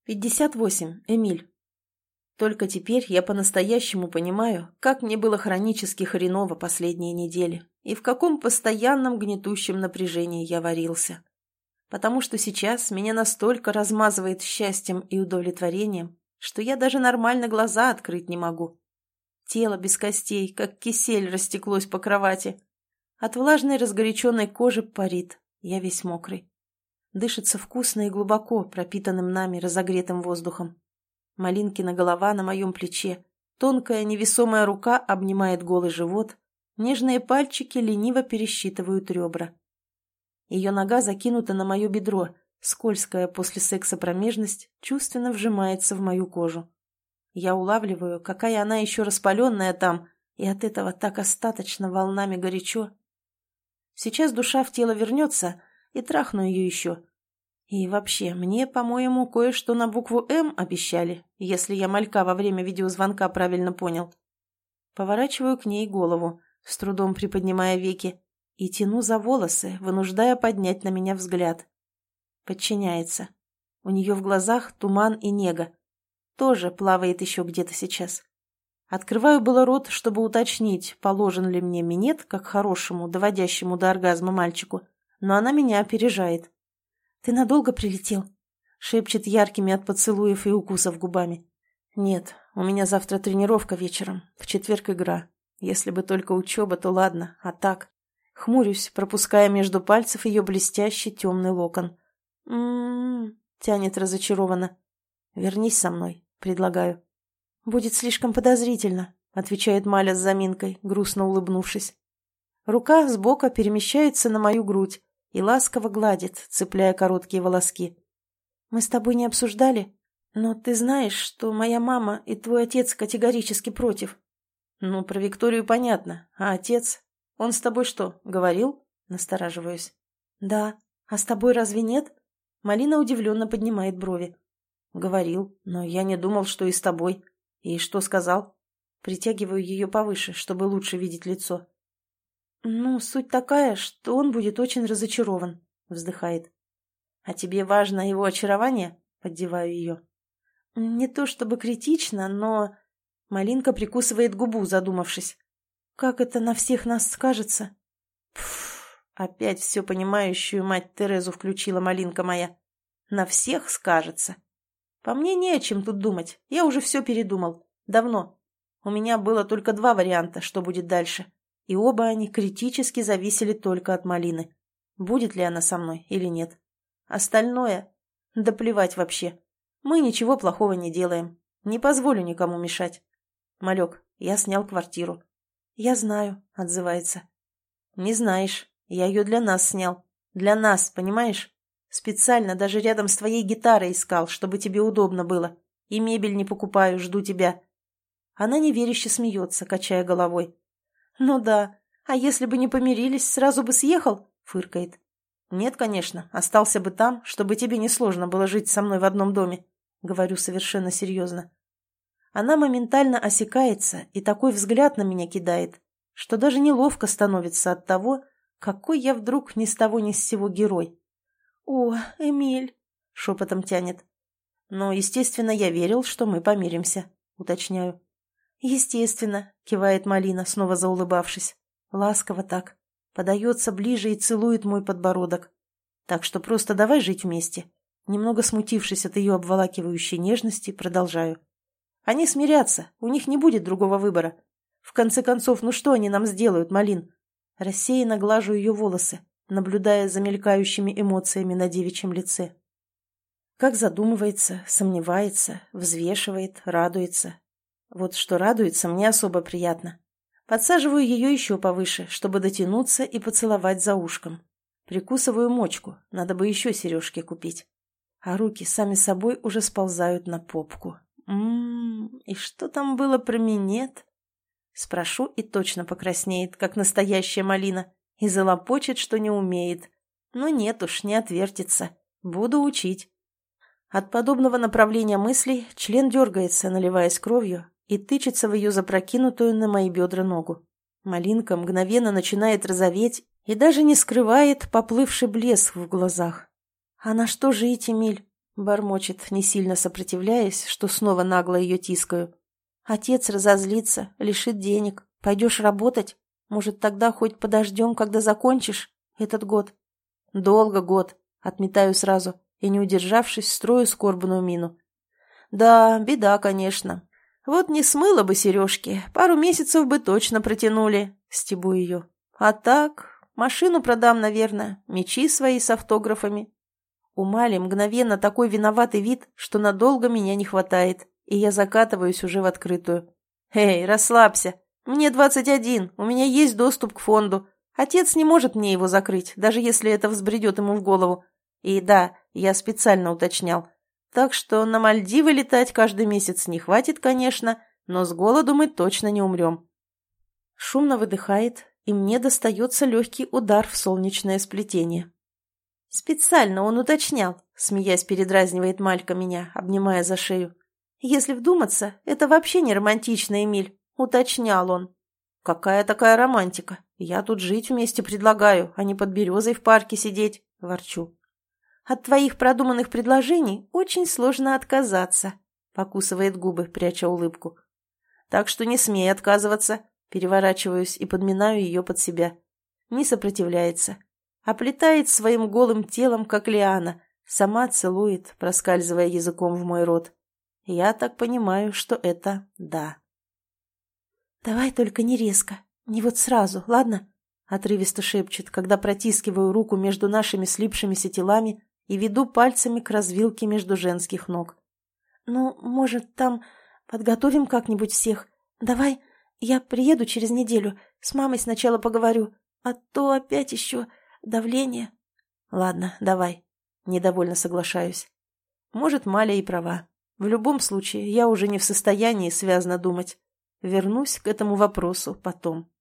58. Эмиль. Только теперь я по-настоящему понимаю, как мне было хронически хреново последние недели и в каком постоянном гнетущем напряжении я варился. Потому что сейчас меня настолько размазывает счастьем и удовлетворением, что я даже нормально глаза открыть не могу. Тело без костей, как кисель, растеклось по кровати. От влажной разгоряченной кожи парит, я весь мокрый. Дышится вкусно и глубоко, пропитанным нами разогретым воздухом. Малинкина голова на моем плече, тонкая невесомая рука обнимает голый живот, нежные пальчики лениво пересчитывают ребра. Ее нога закинута на мое бедро, скользкая после секса промежность чувственно вжимается в мою кожу. Я улавливаю, какая она еще распаленная там, и от этого так остаточно волнами горячо. Сейчас душа в тело вернется, и трахну ее еще. И вообще, мне, по-моему, кое-что на букву «М» обещали, если я малька во время видеозвонка правильно понял. Поворачиваю к ней голову, с трудом приподнимая веки, и тяну за волосы, вынуждая поднять на меня взгляд. Подчиняется. У нее в глазах туман и нега. Тоже плавает еще где-то сейчас. Открываю было рот, чтобы уточнить, положен ли мне минет, как хорошему, доводящему до оргазма мальчику, но она меня опережает. «Ты надолго прилетел?» — шепчет яркими от поцелуев и укусов губами. «Нет, у меня завтра тренировка вечером, в четверг игра. Если бы только учеба, то ладно, а так...» Хмурюсь, пропуская между пальцев ее блестящий темный локон. Тянет разочарованно. «Вернись со мной», — предлагаю. «Будет слишком подозрительно», — отвечает Маля с заминкой, грустно улыбнувшись. Рука сбоку перемещается на мою грудь и ласково гладит, цепляя короткие волоски. «Мы с тобой не обсуждали, но ты знаешь, что моя мама и твой отец категорически против». «Ну, про Викторию понятно, а отец? Он с тобой что, говорил?» Настораживаюсь. «Да. А с тобой разве нет?» Малина удивленно поднимает брови. «Говорил, но я не думал, что и с тобой. И что сказал?» Притягиваю ее повыше, чтобы лучше видеть лицо. «Ну, суть такая, что он будет очень разочарован», — вздыхает. «А тебе важно его очарование?» — поддеваю ее. «Не то чтобы критично, но...» Малинка прикусывает губу, задумавшись. «Как это на всех нас скажется?» «Пф, опять все понимающую мать Терезу включила Малинка моя. На всех скажется. По мне не о чем тут думать, я уже все передумал. Давно. У меня было только два варианта, что будет дальше. И оба они критически зависели только от Малины. Будет ли она со мной или нет. Остальное? Да плевать вообще. Мы ничего плохого не делаем. Не позволю никому мешать. Малек, я снял квартиру». «Я знаю», — отзывается. «Не знаешь. Я ее для нас снял. Для нас, понимаешь? Специально даже рядом с твоей гитарой искал, чтобы тебе удобно было. И мебель не покупаю, жду тебя». Она неверяще смеется, качая головой. «Ну да. А если бы не помирились, сразу бы съехал?» — фыркает. «Нет, конечно. Остался бы там, чтобы тебе не сложно было жить со мной в одном доме», — говорю совершенно серьезно. Она моментально осекается и такой взгляд на меня кидает, что даже неловко становится от того, какой я вдруг ни с того ни с сего герой. «О, Эмиль!» — шепотом тянет. «Но, естественно, я верил, что мы помиримся», — уточняю. «Естественно», — кивает Малина, снова заулыбавшись. Ласково так. Подается ближе и целует мой подбородок. «Так что просто давай жить вместе». Немного смутившись от ее обволакивающей нежности, продолжаю. «Они смирятся, у них не будет другого выбора. В конце концов, ну что они нам сделают, Малин?» Рассеянно глажу ее волосы, наблюдая за мелькающими эмоциями на девичьем лице. Как задумывается, сомневается, взвешивает, радуется. Вот что радуется, мне особо приятно. Подсаживаю ее еще повыше, чтобы дотянуться и поцеловать за ушком. Прикусываю мочку, надо бы еще сережки купить. А руки сами собой уже сползают на попку. И что там было про минет? Спрошу, и точно покраснеет, как настоящая Малина, и залопочет, что не умеет. Но нет уж, не отвертится. Буду учить. От подобного направления мыслей член дергается, наливаясь кровью, и тычется в ее запрокинутую на мои бедра ногу. Малинка мгновенно начинает розоветь и даже не скрывает поплывший блеск в глазах. «А на что жить, Эмиль?» Бормочет, не сильно сопротивляясь, что снова нагло ее тискаю. Отец разозлится, лишит денег. Пойдешь работать? Может, тогда хоть подождем, когда закончишь этот год? Долго год. Отметаю сразу и, не удержавшись, строю скорбную мину. Да, беда, конечно. Вот не смыло бы сережки, пару месяцев бы точно протянули. Стебу ее. А так, машину продам, наверное, мечи свои с автографами. У Мали мгновенно такой виноватый вид, что надолго меня не хватает, и я закатываюсь уже в открытую. «Эй, расслабься. Мне 21, у меня есть доступ к фонду. Отец не может мне его закрыть, даже если это взбредет ему в голову. И да, я специально уточнял. Так что на Мальдивы летать каждый месяц не хватит, конечно, но с голоду мы точно не умрем». Шумно выдыхает, и мне достается легкий удар в солнечное сплетение. «Специально он уточнял», — смеясь передразнивает Малька меня, обнимая за шею. «Если вдуматься, это вообще не романтично, Эмиль. Уточнял он». «Какая такая романтика? Я тут жить вместе предлагаю, а не под березой в парке сидеть», — ворчу. «От твоих продуманных предложений очень сложно отказаться», — покусывает губы, пряча улыбку. «Так что не смей отказываться», — переворачиваюсь и подминаю ее под себя. Не сопротивляется. Оплетает своим голым телом, как лиана, сама целует, проскальзывая языком в мой рот. Я так понимаю, что это да. «Давай только не резко, не вот сразу, ладно?» — отрывисто шепчет, когда протискиваю руку между нашими слипшимися телами и веду пальцами к развилке между женских ног. «Ну, может, там подготовим как-нибудь всех? Давай, я приеду через неделю, с мамой сначала поговорю, а то опять еще... давление». «Ладно, давай», — недовольно соглашаюсь. Может, Маля и права. В любом случае, я уже не в состоянии связно думать. Вернусь к этому вопросу потом.